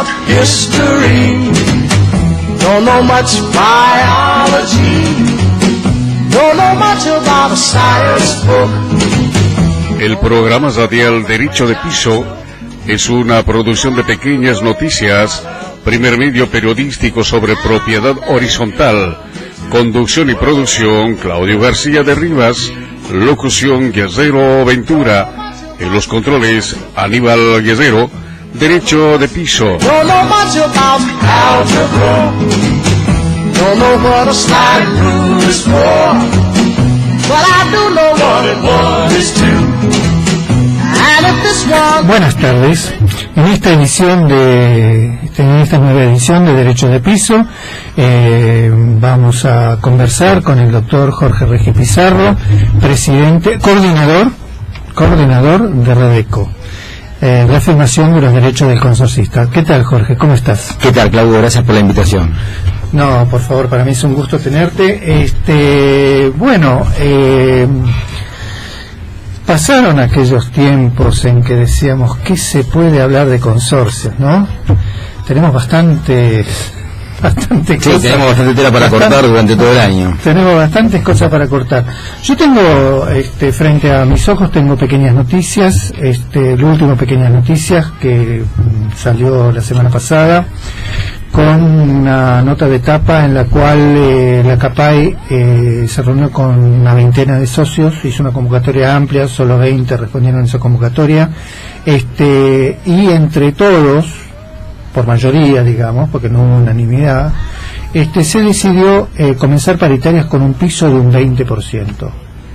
about history, don't know much biology, don't know much about a science book. El programa radial Derecho de Piso es una producción de Pequeñas Noticias, primer medio periodístico sobre propiedad horizontal. Conducción y producción, Claudio García de Rivas. Locución, Guerrero Ventura. En los controles, Aníbal Guerrero. Derecho de Piso. Don't know much about algebra, don't know what a slide rule is for, but I do know what it was too. Buenas tardes. En esta nueva edición de Derecho de Piso vamos a conversar con el doctor Jorge Regis Pizarro, coordinador de Redeco, reafirmación de los derechos del consorcista. ¿Qué tal, Jorge? ¿Cómo estás? ¿Qué tal, Claudio? Gracias por la invitación. No, por favor, para mí es un gusto tenerte. Pasaron aquellos tiempos en que decíamos ¿qué se puede hablar de consorcios, no? Tenemos bastante cosas. Tenemos bastante tela para cortar durante todo el año. Tenemos bastantes cosas para cortar. Yo tengo, frente a mis ojos tengo Pequeñas Noticias, el último Pequeñas Noticias que salió la semana pasada, con una nota de tapa en la cual la CAPAI se reunió con una veintena de socios, hizo una convocatoria amplia, solo 20 respondieron a esa convocatoria, y entre todos, por mayoría digamos, porque no hubo unanimidad, se decidió comenzar paritarias con un piso de un 20%.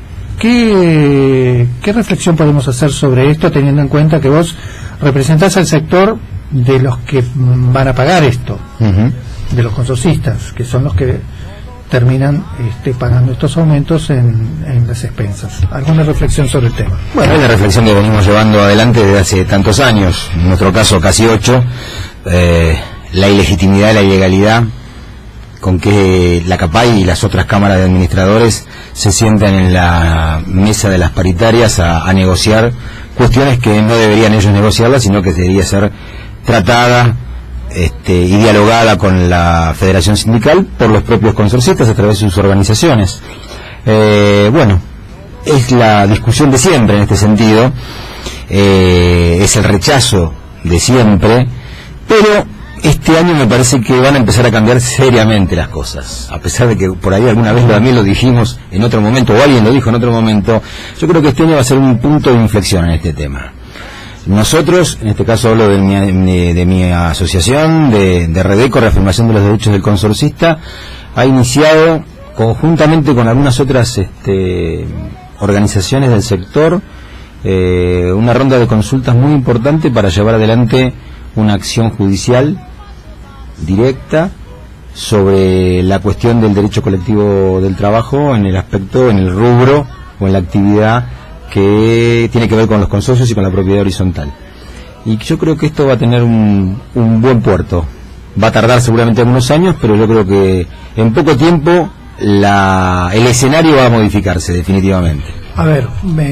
¿Qué reflexión podemos hacer sobre esto, teniendo en cuenta que vos representás al sector de los que van a pagar esto, de los consorcistas, que son los que terminan pagando estos aumentos en las expensas? ¿Alguna reflexión sobre el tema? Bueno, es una reflexión que venimos llevando adelante desde hace tantos años, en nuestro caso casi 8, la ilegitimidad, la ilegalidad con que la CAPAI y las otras cámaras de administradores se sientan en la mesa de las paritarias a negociar cuestiones que no deberían ellos negociarlas, sino que debería ser tratada y dialogada con la Federación Sindical por los propios consorcistas a través de sus organizaciones. Es la discusión de siempre en este sentido, es el rechazo de siempre, pero este año me parece que van a empezar a cambiar seriamente las cosas, a pesar de que por ahí alguna vez también lo dijimos en otro momento, o alguien lo dijo en otro momento. Yo creo que este año va a ser un punto de inflexión en este tema. Nosotros, en este caso hablo de mi asociación, de Redeco, Reafirmación de los Derechos del Consorcista, ha iniciado, conjuntamente con algunas otras organizaciones del sector, una ronda de consultas muy importante para llevar adelante una acción judicial directa sobre la cuestión del derecho colectivo del trabajo en el aspecto, en el rubro o en la actividad que tiene que ver con los consorcios y con la propiedad horizontal. Y yo creo que esto va a tener un buen puerto. Va a tardar seguramente algunos años, pero yo creo que en poco tiempo el escenario va a modificarse definitivamente. A ver,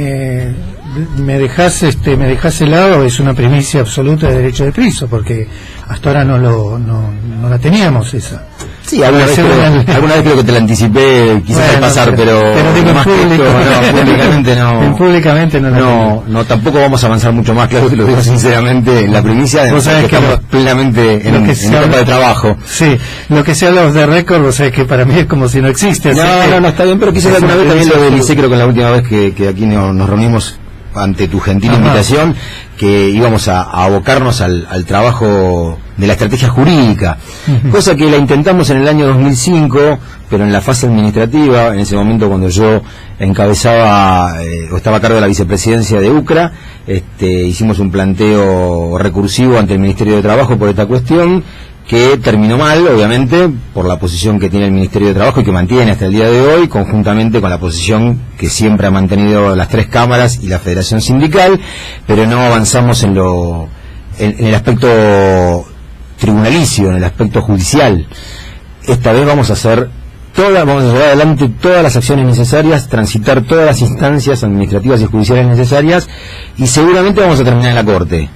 me dejás helado, es una primicia absoluta de Derecho de Piso, porque hasta ahora no la teníamos esa. Sí, alguna vez creo que te la anticipé, quizás al pasar, pero digo más públicamente no. Públicamente no. No, tampoco vamos a avanzar mucho más, claro, te lo digo sinceramente, la primicia de que estamos plenamente en etapa de trabajo. Sí, lo que sea los de récord, vos sabés que para mí es como si no existe. No, está bien, pero quizás alguna vez también lo delicé, creo que la última vez que aquí nos reunimos ante tu gentil invitación, que íbamos a abocarnos al trabajo de la estrategia jurídica, cosa que la intentamos en el año 2005, pero en la fase administrativa, en ese momento cuando yo encabezaba o estaba a cargo de la vicepresidencia de UCRA, hicimos un planteo recursivo ante el Ministerio de Trabajo por esta cuestión, que terminó mal, obviamente, por la posición que tiene el Ministerio de Trabajo y que mantiene hasta el día de hoy, conjuntamente con la posición que siempre ha mantenido las tres cámaras y la Federación Sindical, pero no avanzamos en el aspecto tribunalicio, en el aspecto judicial. Esta vez vamos a llevar adelante todas las acciones necesarias, transitar todas las instancias administrativas y judiciales necesarias, y seguramente vamos a terminar en la Corte.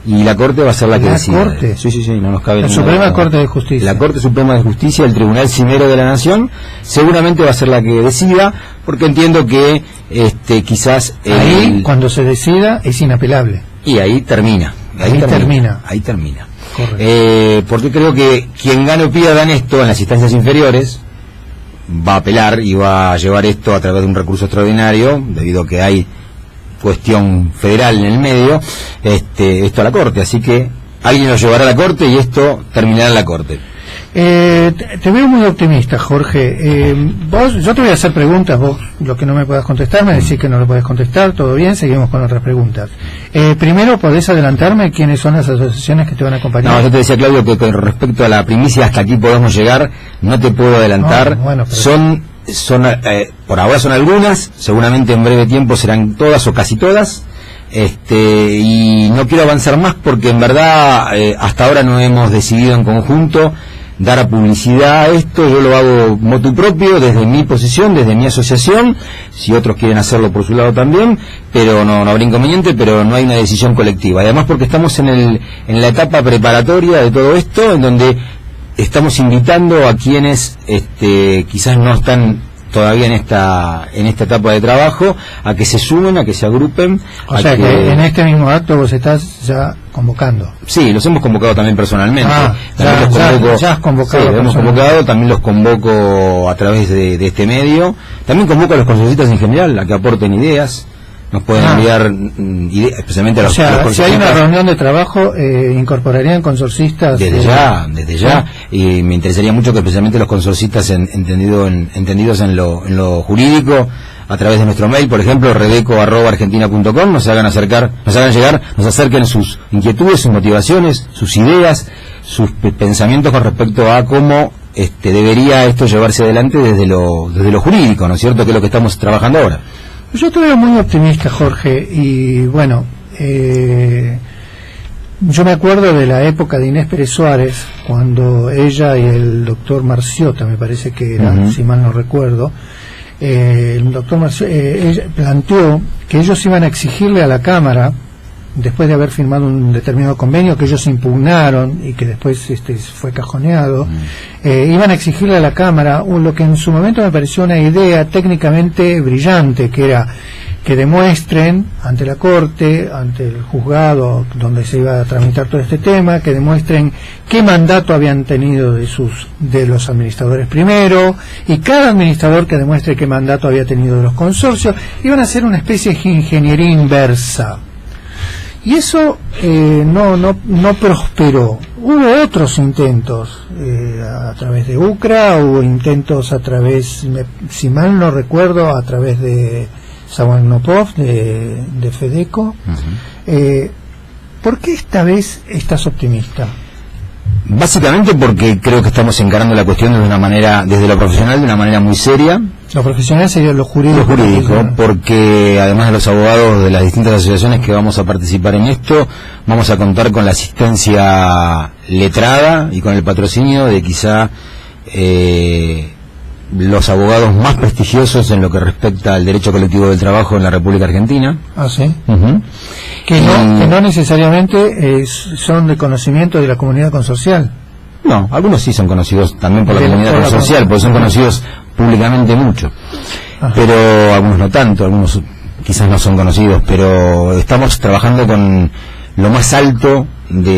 y la Corte va a ser la que decida. ¿La Corte? Sí, no nos cabe la Suprema Corte de Justicia. La Corte Suprema de Justicia, el Tribunal Cimero de la Nación, seguramente va a ser la que decida, porque entiendo que quizás ahí cuando se decida es inapelable. Y ahí termina. Ahí termina. Porque creo que quien gane o pierda en esto, en las instancias inferiores, va a apelar y va a llevar esto a través de un recurso extraordinario, debido a que hay cuestión federal en el medio, esto a la Corte. Así que alguien lo llevará a la Corte y esto terminará en la Corte. Te veo muy optimista, Jorge. Yo te voy a hacer preguntas, vos lo que no me puedas contestar me decís que no lo podés contestar, todo bien, seguimos con otras preguntas. Primero, ¿podés adelantarme quiénes son las asociaciones que te van a acompañar? No, yo te decía, Claudio, que con respecto a la primicia, hasta aquí podemos llegar, no te puedo adelantar. Son por ahora son algunas, seguramente en breve tiempo serán todas o casi todas. Y no quiero avanzar más porque en verdad hasta ahora no hemos decidido en conjunto dar a publicidad a esto. Yo lo hago motu propio, desde mi posición, desde mi asociación, si otros quieren hacerlo por su lado también, pero no habrá inconveniente, pero no hay una decisión colectiva. Además porque estamos en la etapa preparatoria de todo esto, en donde estamos invitando a quienes quizás no están todavía en esta etapa de trabajo, a que se sumen, a que se agrupen. O sea que en este mismo acto vos estás ya convocando. Sí, los hemos convocado también personalmente. Ya has convocado. Sí, los hemos convocado, también los convoco a través de este medio. También convoco a los consorcistas en general, a que aporten ideas. Nos pueden enviar ideas, especialmente a los consorcistas. Si hay una reunión de trabajo, ¿incorporarían consorcistas? Desde ya. Y me interesaría mucho que especialmente los consorcistas entendidos en lo jurídico, a través de nuestro mail, por ejemplo, redeco@argentina.com, nos acerquen sus inquietudes, sus motivaciones, sus ideas, sus pensamientos con respecto a cómo debería esto llevarse adelante desde lo jurídico, ¿no es cierto?, que es lo que estamos trabajando ahora. Yo te veo muy optimista, Jorge, y bueno, yo me acuerdo de la época de Inés Pérez Suárez, cuando ella y el doctor Marciota, me parece que era, si mal no recuerdo, el doctor Marciota ella planteó que ellos iban a exigirle a la Cámara, después de haber firmado un determinado convenio que ellos impugnaron y que después fue cajoneado, iban a exigirle a la Cámara lo que en su momento me pareció una idea técnicamente brillante, que era que demuestren ante la Corte, ante el juzgado donde se iba a tramitar todo este tema, que demuestren qué mandato habían tenido de los administradores primero, y cada administrador que demuestre qué mandato había tenido de los consorcios. Iban a hacer una especie de ingeniería inversa. Y eso no prosperó. Hubo otros intentos a través de UCRA, hubo intentos a través, si mal no recuerdo, a través de Saguanopov, de Fedeco. ¿Por qué esta vez estás optimista? Básicamente porque creo que estamos encarando la cuestión de una manera, desde lo profesional, de una manera muy seria. Lo profesional sería lo jurídico. Lo jurídico, porque además de los abogados de las distintas asociaciones que vamos a participar en esto, vamos a contar con la asistencia letrada y con el patrocinio de quizá los abogados más prestigiosos en lo que respecta al derecho colectivo del trabajo en la República Argentina. Ah, sí. Que no necesariamente son de conocimiento de la comunidad consorcial. No, algunos sí son conocidos también por la comunidad consorcial, porque son conocidos públicamente mucho. Ajá. Pero algunos no tanto, algunos quizás no son conocidos, pero estamos trabajando con lo más alto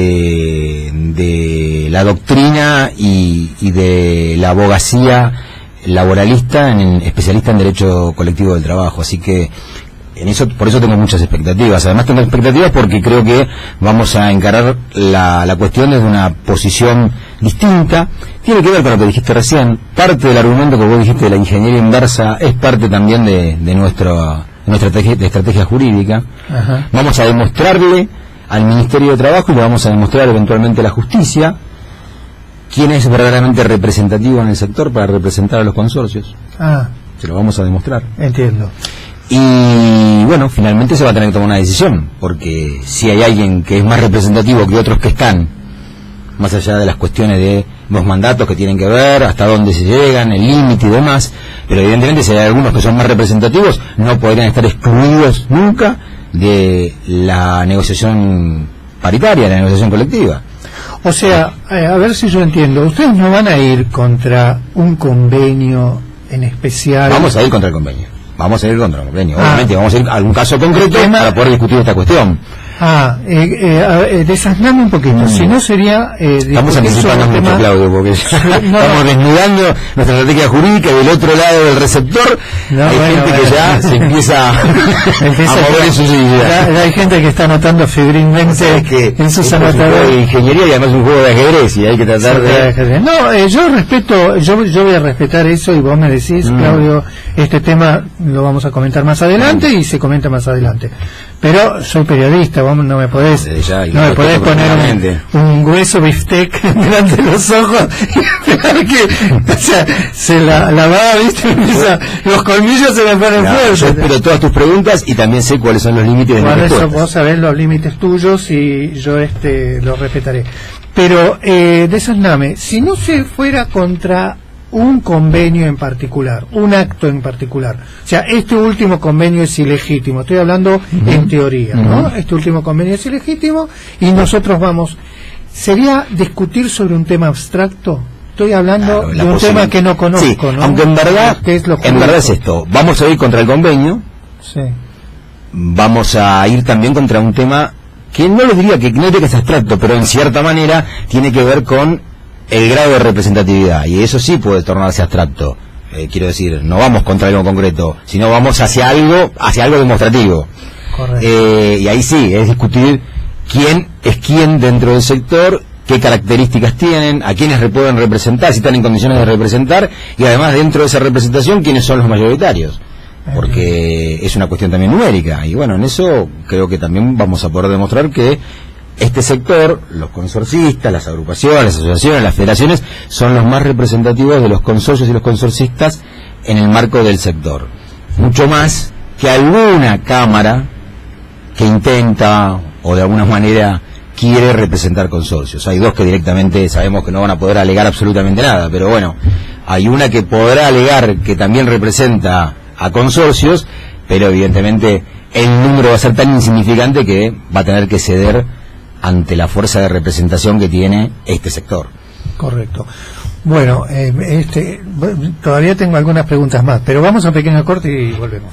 de la doctrina y de la abogacía laboralista, especialista en derecho colectivo del trabajo, así que por eso tengo muchas expectativas. Además tengo expectativas porque creo que vamos a encarar la cuestión desde una posición distinta. Tiene que ver con lo que dijiste recién. Parte del argumento que vos dijiste de la ingeniería inversa es parte también de nuestra estrategia jurídica. Ajá. Vamos a demostrarle al Ministerio de Trabajo y le vamos a demostrar eventualmente a la justicia quién es verdaderamente representativo en el sector para representar a los consorcios. Se lo vamos a demostrar. Entiendo. Y bueno, finalmente se va a tener que tomar una decisión, porque si hay alguien que es más representativo que otros que están, más allá de las cuestiones de los mandatos que tienen que ver, hasta dónde se llegan, el límite y demás, pero evidentemente si hay algunos que son más representativos, no podrían estar excluidos nunca de la negociación paritaria, en la negociación colectiva. O sea, a ver si yo entiendo, ustedes no van a ir contra un convenio en especial. Vamos a ir contra el convenio. Obviamente vamos a ir a algún caso concreto para poder discutir esta cuestión. Desasname un poquito, si no sería... estamos anticipando mucho, Claudio, porque estamos desnudando nuestra estrategia jurídica y del otro lado del receptor hay gente que ya se empieza a mover en su silla. Hay gente que está anotando febrilmente en sus anotadores. De ingeniería y además un juego de ajedrez y hay que tratar de... No, yo respeto, yo voy a respetar eso y vos me decís, Claudio, este tema lo vamos a comentar más adelante y se comenta más adelante. Pero soy periodista, vos no me podés poner un grueso bistec delante de los ojos y esperar que, o sea, se la va, ¿viste? Los colmillos se me ponen fuertes. Yo espero todas tus preguntas y también sé cuáles son los límites de mis respuestas. Vos sabés los límites tuyos y yo los respetaré. Pero, desasname, si no se fuera contra un convenio en particular, un acto en particular, o sea, este último convenio es ilegítimo, estoy hablando en teoría, ¿no? Este último convenio es ilegítimo y nosotros ¿sería discutir sobre un tema abstracto? Estoy hablando de un tema que no conozco, sí, ¿no? Aunque en verdad, en verdad es esto, vamos a ir contra el convenio, sí. Vamos a ir también contra un tema que no le diría que es abstracto, pero en cierta manera tiene que ver con el grado de representatividad, y eso sí puede tornarse abstracto. Quiero decir, no vamos contra algo concreto, sino vamos hacia algo demostrativo. Correcto. Y ahí sí, es discutir quién es quién dentro del sector, qué características tienen, a quiénes pueden representar, si están en condiciones de representar, y además dentro de esa representación, quiénes son los mayoritarios. Porque es una cuestión también numérica, y bueno, en eso creo que también vamos a poder demostrar que este sector, los consorcistas, las agrupaciones, las asociaciones, las federaciones, son los más representativos de los consorcios y los consorcistas en el marco del sector. Mucho más que alguna cámara que intenta o de alguna manera quiere representar consorcios. Hay dos que directamente sabemos que no van a poder alegar absolutamente nada, pero bueno, hay una que podrá alegar que también representa a consorcios, pero evidentemente el número va a ser tan insignificante que va a tener que ceder ante la fuerza de representación que tiene este sector. Correcto. Bueno, todavía tengo algunas preguntas más, pero vamos a un pequeño corte y volvemos.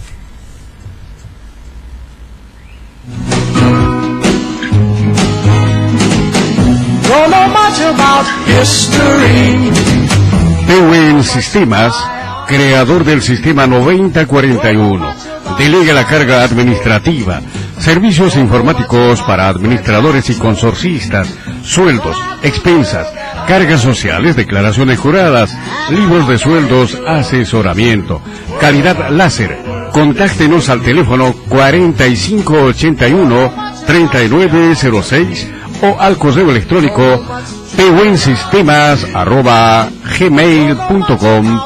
Don't know much about history. PWN Sistemas, creador del sistema 9041, delega la carga administrativa, servicios informáticos para administradores y consorcistas, sueldos, expensas, cargas sociales, declaraciones juradas, libros de sueldos, asesoramiento, calidad láser. Contáctenos al teléfono 4581-3906 o al correo electrónico pwensistemas@gmail.com.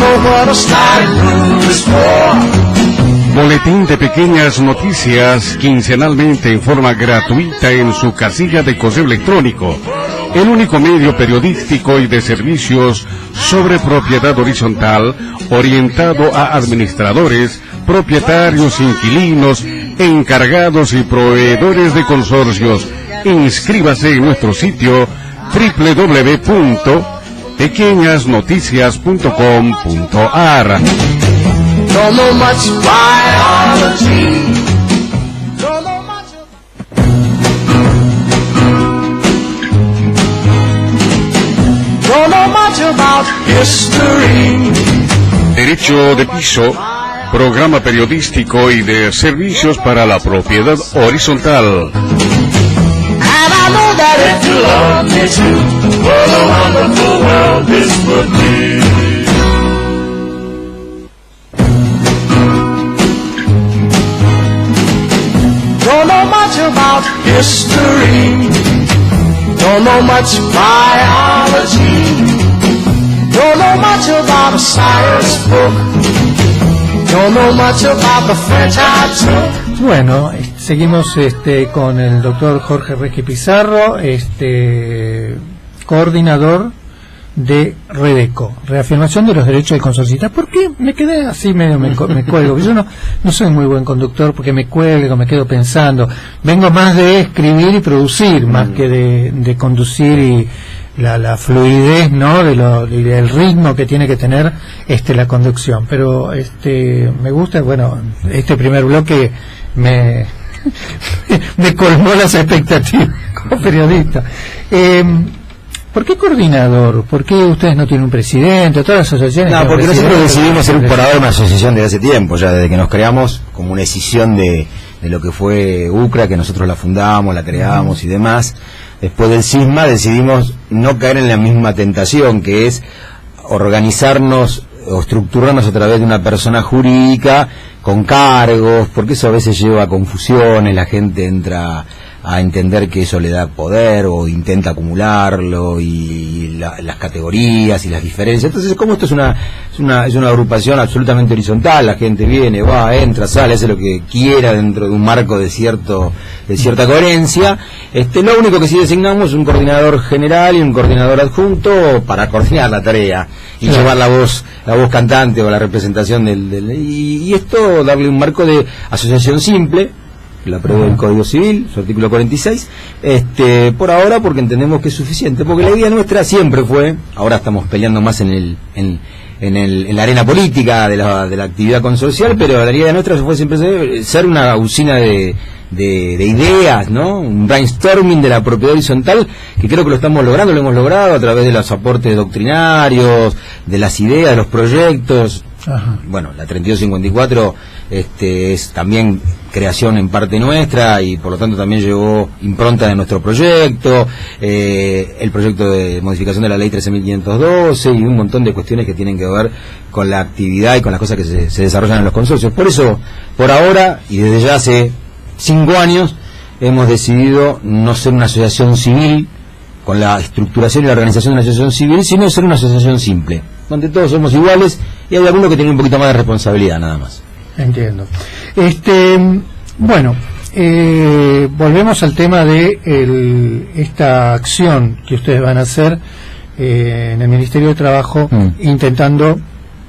Boletín de pequeñas noticias quincenalmente en forma gratuita en su casilla de correo electrónico. El único medio periodístico y de servicios sobre propiedad horizontal orientado a administradores, propietarios, inquilinos, encargados y proveedores de consorcios. Inscríbase en nuestro sitio www.pequeñasnoticias.com.ar. Don't know much biology. Don't know much. Don't know much about history. Derecho de piso, programa periodístico y de servicios para la propiedad horizontal. And I know that if you love me too, what a wonderful world this would be. Don't know much about history. Don't know much biology. Don't know much about a science book. Don't know much about the French I took. Bueno, seguimos con el doctor Jorge Resqui Pizarro, coordinador de Redeco, reafirmación de los derechos del consorcista. ¿Por qué me quedé así medio me cuelgo? Yo no soy muy buen conductor porque me cuelgo, me quedo pensando. Vengo más de escribir y producir, más que de conducir y la fluidez, ¿no? Del ritmo que tiene que tener la conducción. Pero me gusta, bueno, este primer bloque me colmó las expectativas como periodista. ¿Por qué coordinador? ¿Por qué ustedes no tienen un presidente? Todas las asociaciones. No, porque nosotros decidimos ser por ahora una asociación desde hace tiempo, ya desde que nos creamos, como una escisión de lo que fue UCRA, que nosotros la fundamos, la creamos y demás. Después del cisma decidimos no caer en la misma tentación, que es organizarnos o estructurarnos a través de una persona jurídica con cargos, porque eso a veces lleva a confusiones, la gente entra a entender que eso le da poder o intenta acumularlo, y las categorías y las diferencias. Entonces, como esto es una agrupación absolutamente horizontal, la gente viene, va, entra, sale, hace lo que quiera dentro de un marco de cierta coherencia. Lo único que sí designamos es un coordinador general y un coordinador adjunto para coordinar la tarea y llevar la voz cantante o la representación y esto darle un marco de asociación simple. La prevé el Código Civil, su artículo 46, por ahora, porque entendemos que es suficiente, porque la idea nuestra siempre fue, ahora estamos peleando más en la arena política de la actividad consorcial, pero la idea nuestra fue siempre ser una usina de ideas, ¿no? Un brainstorming de la propiedad horizontal, que creo que lo hemos logrado a través de los aportes doctrinarios, de las ideas, de los proyectos. Ajá. Bueno, la 3254 es también creación en parte nuestra y por lo tanto también llevó impronta de nuestro proyecto, el proyecto de modificación de la ley 13.512 y un montón de cuestiones que tienen que ver con la actividad y con las cosas que se desarrollan en los consorcios. Por eso, por ahora y desde ya hace 5 años, hemos decidido no ser una asociación civil con la estructuración y la organización de una asociación civil, sino ser una asociación simple, donde todos somos iguales y hay alguno que tiene un poquito más de responsabilidad, nada más. Entiendo. Bueno, volvemos al tema de esta acción que ustedes van a hacer en el Ministerio de Trabajo, intentando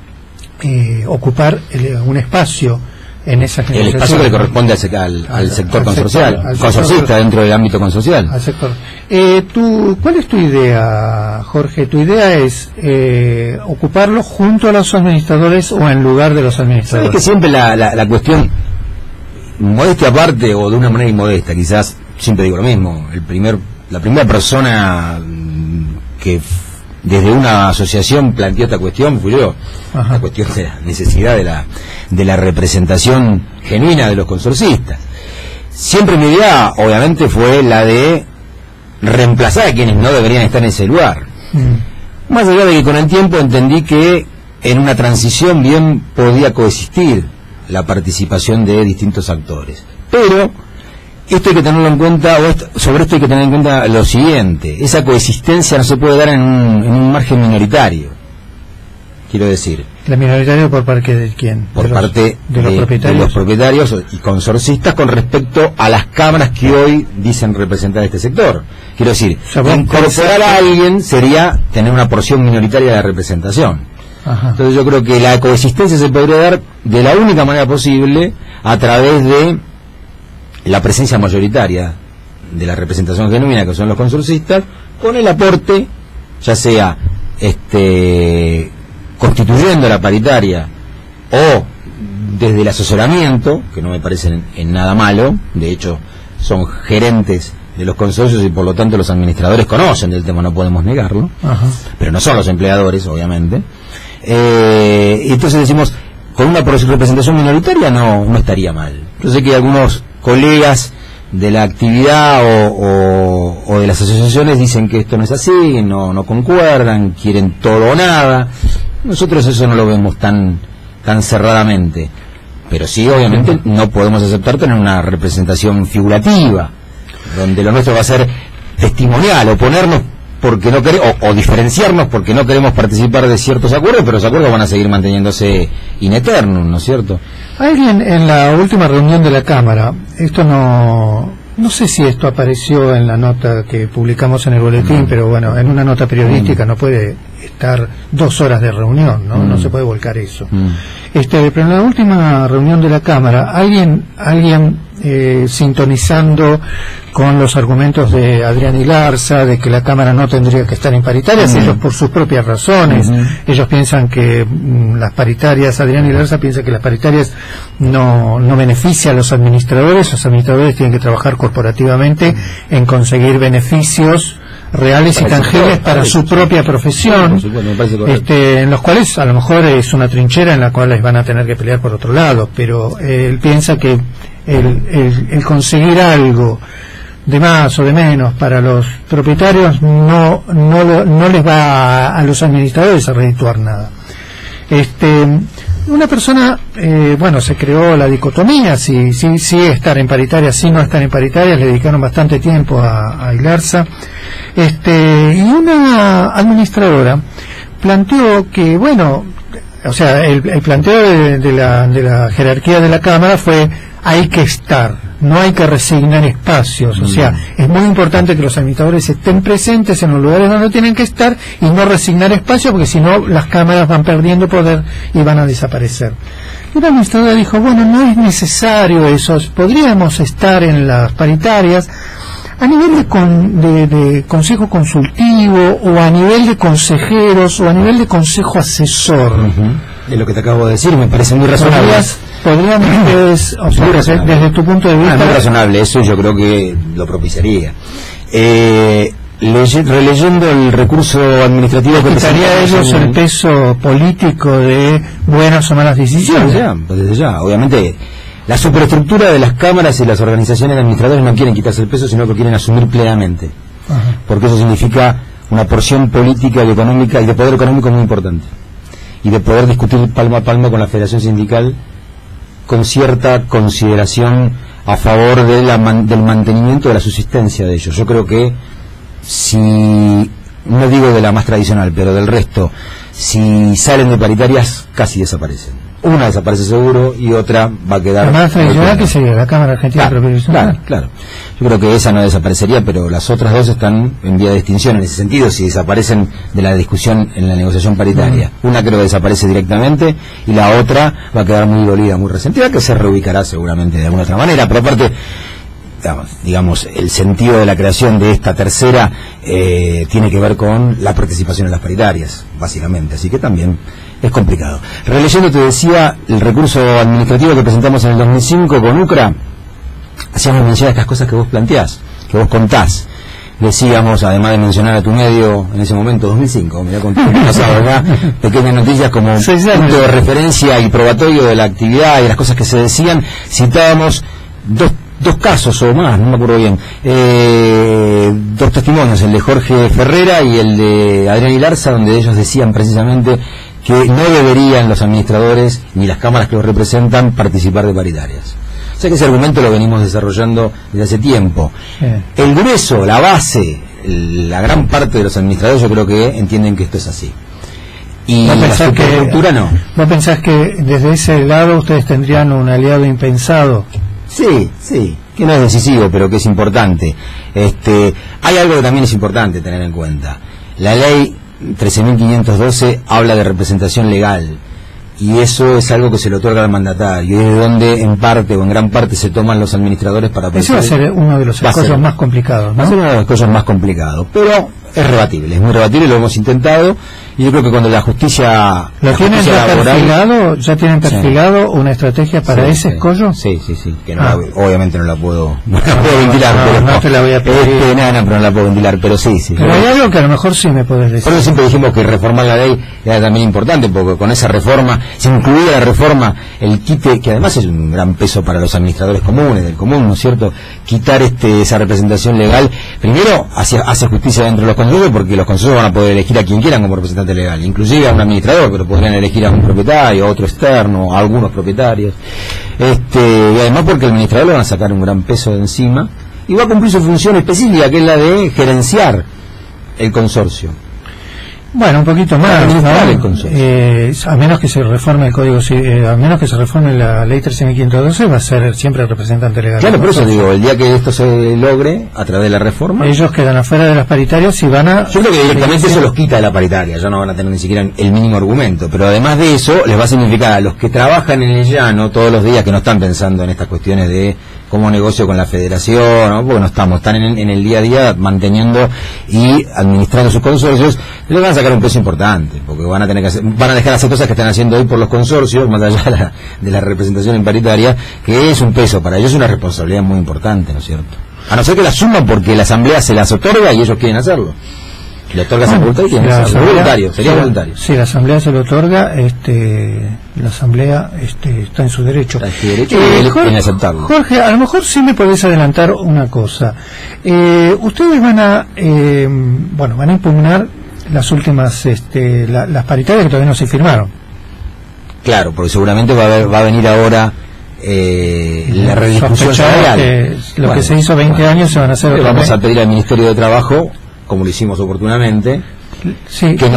ocupar un espacio en esa generación. El espacio que le corresponde al sector consorcial, consorcista dentro del ámbito consorcial. Al sector. ¿Cuál es tu idea, Jorge? ¿Tu idea es ocuparlo junto a los administradores o en lugar de los administradores? Sabes que siempre la cuestión, modestia aparte o de una manera inmodesta, quizás siempre digo lo mismo, la primera persona que desde una asociación planteó esta cuestión fui yo. Ajá. La cuestión de la necesidad de la representación genuina de los consorcistas. Siempre mi idea, obviamente, fue la de reemplazar a quienes no deberían estar en ese lugar. Más allá de que con el tiempo entendí que en una transición bien podía coexistir la participación de distintos actores. Pero esto hay que tenerlo en cuenta, sobre esto hay que tener en cuenta lo siguiente: esa coexistencia no se puede dar en un margen minoritario. Quiero decir, ¿la minoritaria por parte de quién? Por parte de los propietarios y consorcistas con respecto a las cámaras que hoy dicen representar este sector. Quiero decir, incorporar a alguien sería tener una porción minoritaria de la representación. Ajá. Entonces yo creo que la coexistencia se podría dar de la única manera posible a través de la presencia mayoritaria de la representación genuina, que son los consorcistas, con el aporte, ya sea constituyendo la paritaria o desde el asesoramiento, que no me parece en nada malo. De hecho son gerentes de los consorcios y por lo tanto los administradores conocen del tema, no podemos negarlo. Ajá. Pero no son los empleadores, obviamente. Entonces decimos, con una representación minoritaria no estaría mal. Yo sé que algunos colegas de la actividad o de las asociaciones dicen que esto no es así, no concuerdan, quieren todo o nada. Nosotros eso no lo vemos tan cerradamente, pero sí, obviamente, no podemos aceptar tener una representación figurativa, donde lo nuestro va a ser testimonial, o ponernos porque no queremos, o diferenciarnos porque no queremos participar de ciertos acuerdos, pero los acuerdos van a seguir manteniéndose in eternum, ¿no es cierto? Alguien en la última reunión de la Cámara, esto no sé si esto apareció en la nota que publicamos en el boletín, pero bueno, en una nota periodística no puede estar 2 horas de reunión, ¿no? No se puede volcar eso. Pero en la última reunión de la Cámara, alguien sintonizando con los argumentos de Adrián Ilarza, de que la Cámara no tendría que estar en paritarias, ellos por sus propias razones, ellos piensan que las paritarias, Adrián Ilarza piensa que las paritarias no benefician a los administradores tienen que trabajar corporativamente en conseguir beneficios reales y tangibles para su propia profesión, en los cuales a lo mejor es una trinchera en la cual les van a tener que pelear por otro lado, pero él piensa que el conseguir algo de más o de menos para los propietarios no les va a los administradores a redituar nada. Una persona, se creó la dicotomía, si estar en paritarias, si no estar en paritarias, le dedicaron bastante tiempo a Ilarza, y una administradora planteó que, el planteo de la jerarquía de la Cámara fue: hay que estar, no hay que resignar espacios, es muy importante que los administradores estén presentes en los lugares donde tienen que estar y no resignar espacios, porque si no las cámaras van perdiendo poder y van a desaparecer. Y una administradora dijo: no es necesario eso, podríamos estar en las paritarias a nivel de consejo consultivo, o a nivel de consejeros, o a nivel de consejo asesor. De lo que te acabo de decir, me parece muy razonable. ¿Podrían ustedes, desde tu punto de vista? Es muy razonable, eso yo creo que lo propiciaría. Releyendo el recurso administrativo que ¿quitaría ellos el peso político de buenas o malas decisiones? Desde ya, obviamente. La superestructura de las cámaras y las organizaciones de administradores no quieren quitarse el peso, sino que quieren asumir plenamente. Porque eso significa una porción política y económica y de poder económico muy importante. Y de poder discutir palmo a palmo con la Federación Sindical con cierta consideración a favor de del mantenimiento de la subsistencia de ellos. Yo creo que si, no digo de la más tradicional, pero del resto, si salen de paritarias, casi desaparecen. Una desaparece seguro y otra va a quedar... La más tradicional, que sería la Cámara Argentina de Propiedad. Claro. Yo creo que esa no desaparecería, pero las otras dos están en vía de extinción en ese sentido, si desaparecen de la discusión en la negociación paritaria. Una creo que desaparece directamente y la otra va a quedar muy dolida, muy resentida, que se reubicará seguramente de alguna otra manera, pero aparte... digamos, el sentido de la creación de esta tercera tiene que ver con la participación en las paritarias, básicamente, así que también es complicado. Releyendo, te decía, el recurso administrativo que presentamos en el 2005 con UCRA, hacíamos mención a estas cosas que vos planteás, que vos contás. Decíamos, además de mencionar a tu medio en ese momento, 2005, me voy a contar pasado acá, pequeñas noticias como punto de referencia y probatorio de la actividad y las cosas que se decían. Citábamos dos casos o más, no me acuerdo bien, dos testimonios, el de Jorge Ferrera y el de Adrián Ilarza, donde ellos decían precisamente que no deberían los administradores ni las cámaras que los representan participar de paritarias. O sea que ese argumento lo venimos desarrollando desde hace tiempo. El grueso, la base, la gran parte de los administradores yo creo que entienden que esto es así. Y la superestructura no. ¿Vos pensás que desde ese lado ustedes tendrían un aliado impensado? Sí, que no es decisivo, pero que es importante. Hay algo que también es importante tener en cuenta. La ley 13.512 habla de representación legal, y eso es algo que se le otorga al mandatario, y es de donde en parte o en gran parte se toman los administradores para... Eso va a ser uno de los escollos más complicados, ¿no? Va a ser uno de los escollos más complicados, pero es rebatible, es muy rebatible, lo hemos intentado, y yo creo que cuando la justicia... ¿Lo tienen ya perfilado? ¿Ya tienen perfilado una estrategia para ese escollo? Sí, que no obviamente no la puedo ventilar, pero no te la voy a pedir. Pero no la puedo ventilar, pero sí. Pero hay algo que a lo mejor sí me podés decir. Por eso siempre dijimos que reformar la ley era también importante, porque con esa reforma, se incluía la reforma, el quite, que además es un gran peso para los administradores comunes, del común, ¿no es cierto? Quitar esa representación legal, primero hace justicia dentro de los consejos, porque los consejos van a poder elegir a quien quieran como representante legal, inclusive a un administrador, pero podrían elegir a un propietario, a otro externo, a algunos propietarios, y además porque el administrador le van a sacar un gran peso de encima y va a cumplir su función específica, que es la de gerenciar el consorcio. Bueno, un poquito más, el ¿no? consorcio. A menos que se reforme el código, a menos que se reforme la ley 13.512, va a ser siempre el representante legal. Claro, por eso digo, el día que esto se logre a través de la reforma, ellos quedan afuera de las paritarias y van a... Yo creo que directamente eso los quita de la paritaria, ya no van a tener ni siquiera el mínimo argumento, pero además de eso les va a significar a los que trabajan en el llano todos los días, que no están pensando en estas cuestiones de cómo negocio con la federación, ¿no? Porque no están en el día a día manteniendo y administrando sus consorcios, les van a sacar un peso importante, porque van a dejar de hacer cosas que están haciendo hoy por los consorcios, más allá de la representación en paritaria, que es un peso para ellos, una responsabilidad muy importante, ¿no es cierto? A no ser que la suman porque la asamblea se las otorga y ellos quieren hacerlo. Le otorga esa facultad y quieren hacerlo. Voluntario, sería voluntario. Si la asamblea se lo otorga, la asamblea está en su derecho. Está en su derecho en aceptarlo. Jorge, a lo mejor sí me podés adelantar una cosa. Ustedes van a impugnar las últimas, las paritarias que todavía no se firmaron. Claro, porque seguramente va a venir ahora la rediscusión salarial. Lo que se hizo 20 años se van a hacer. Vamos a pedir al Ministerio de Trabajo, como lo hicimos oportunamente, sí, que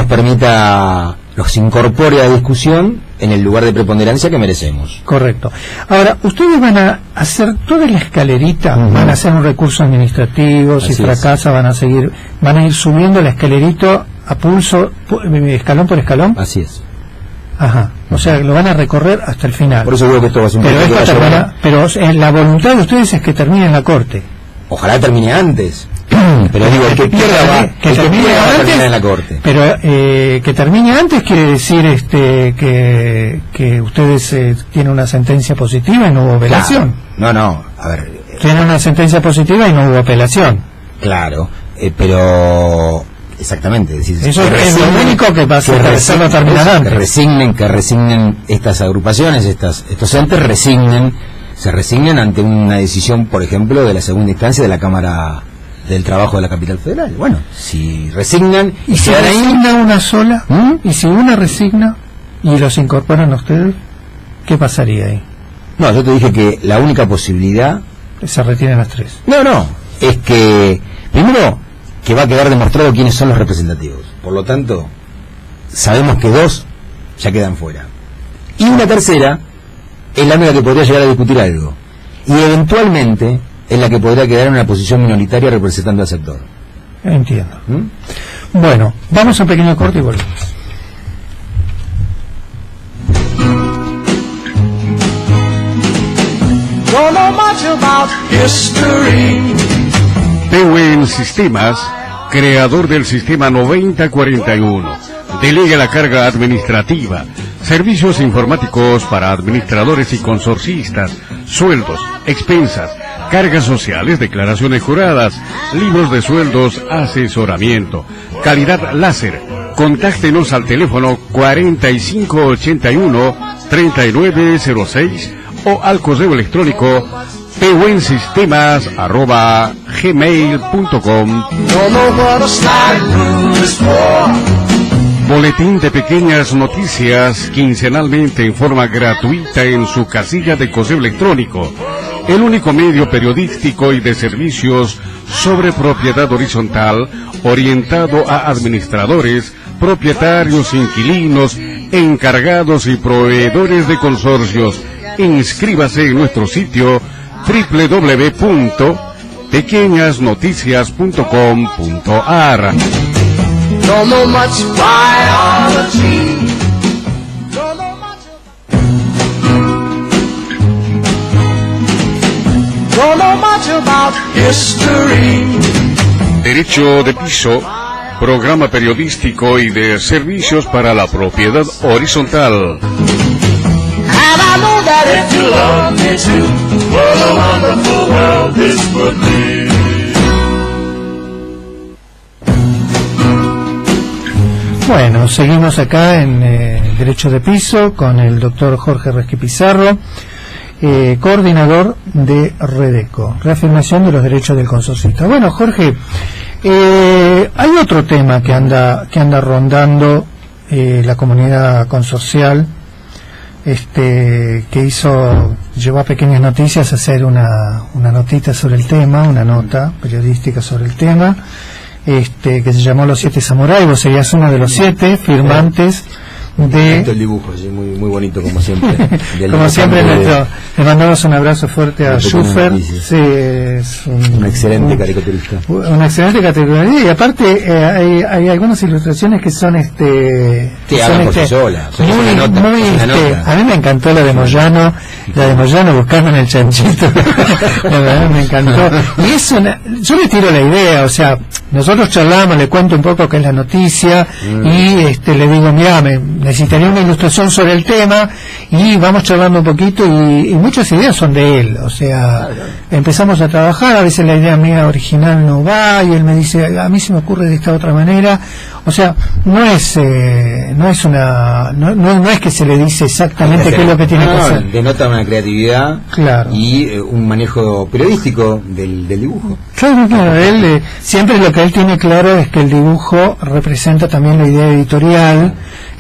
nos incorpore a discusión en el lugar de preponderancia que merecemos. Correcto. Ahora, ustedes van a hacer toda la escalerita, van a hacer un recurso administrativo, si fracasa van a ir subiendo la escalerita a pulso, escalón por escalón. Así es. Ajá, o sea, lo van a recorrer hasta el final. Por eso digo que esto va a ser un pero la voluntad de ustedes es que termine en la Corte. Ojalá termine antes. Pero digo, el que pierda va a terminar en la Corte. Pero que termine antes quiere decir que ustedes tienen una sentencia positiva y no hubo apelación. Claro. No, a ver. Tienen una sentencia positiva y no hubo apelación. Claro, pero... Exactamente. Eso es lo único que pasa, hacerlo terminar antes. Que resignen estas agrupaciones, estos entes se resignen ante una decisión, por ejemplo, de la segunda instancia de la Cámara del Trabajo de la Capital Federal. Bueno, si resignan y si resigna una sola, y si una resigna y los incorporan a ustedes, ¿qué pasaría ahí? No, yo te dije que la única posibilidad... Se retiran las tres. No, es que, primero, que va a quedar demostrado quiénes son los representativos. Por lo tanto, sabemos que 2 ya quedan fuera. Y una tercera es la única que podría llegar a discutir algo. Y eventualmente es la que podría quedar en una posición minoritaria representando al sector. Entiendo. Bueno, vamos a un pequeño corte y volvemos. Don't know much about history. Pewen Sistemas, creador del sistema 9041, delega la carga administrativa, servicios informáticos para administradores y consorcistas, sueldos, expensas, cargas sociales, declaraciones juradas, libros de sueldos, asesoramiento, calidad láser. Contáctenos al teléfono 4581-3906 o al correo electrónico pewensistemas@gmail.com. Boletín de pequeñas noticias quincenalmente en forma gratuita en su casilla de correo electrónico. El único medio periodístico y de servicios sobre propiedad horizontal orientado a administradores, propietarios, inquilinos, encargados y proveedores de consorcios. Inscríbase en nuestro sitio www.pequeñasnoticias.com.ar. Don't know much biology. Don't know much about history. Derecho de piso, programa periodístico y de servicios para la propiedad horizontal. And I know that if you love me too, what a wonderful world this would be. Bueno, seguimos acá en Derecho de Piso con el doctor Jorge Resqui Pizarro, coordinador de Redeco, reafirmación de los derechos del consorcista. Bueno, Jorge, hay otro tema que anda rondando la comunidad consorcial, que llevó a Pequeñas Noticias a hacer una notita sobre el tema, una nota periodística sobre el tema, que se llamó Los 7 Samuráis. Vos serías uno de los 7 firmantes de... El dibujo, sí, muy bonito como siempre. Como siempre, le mandamos un abrazo fuerte a Schuffer. Sí, es un excelente caricaturista. Un excelente caricaturista. Y aparte hay algunas ilustraciones que son hablan por sí sola. A mí me encantó la de Moyano buscando en el chanchito. La verdad me encantó. Y eso, yo le tiro la idea, o sea, nosotros charlamos, le cuento un poco qué es la noticia y le digo, mira, necesitaría una ilustración sobre el tema, y vamos charlando un poquito, y muchas ideas son de él, o sea, empezamos a trabajar, a veces la idea mía original no va, y él me dice, a mí se me ocurre de esta otra manera, o sea, no es que se le dice exactamente qué es lo que tiene que hacer. Denota una creatividad, claro, y un manejo periodístico del dibujo. Claro, él siempre lo que él tiene claro es que el dibujo representa también la idea editorial,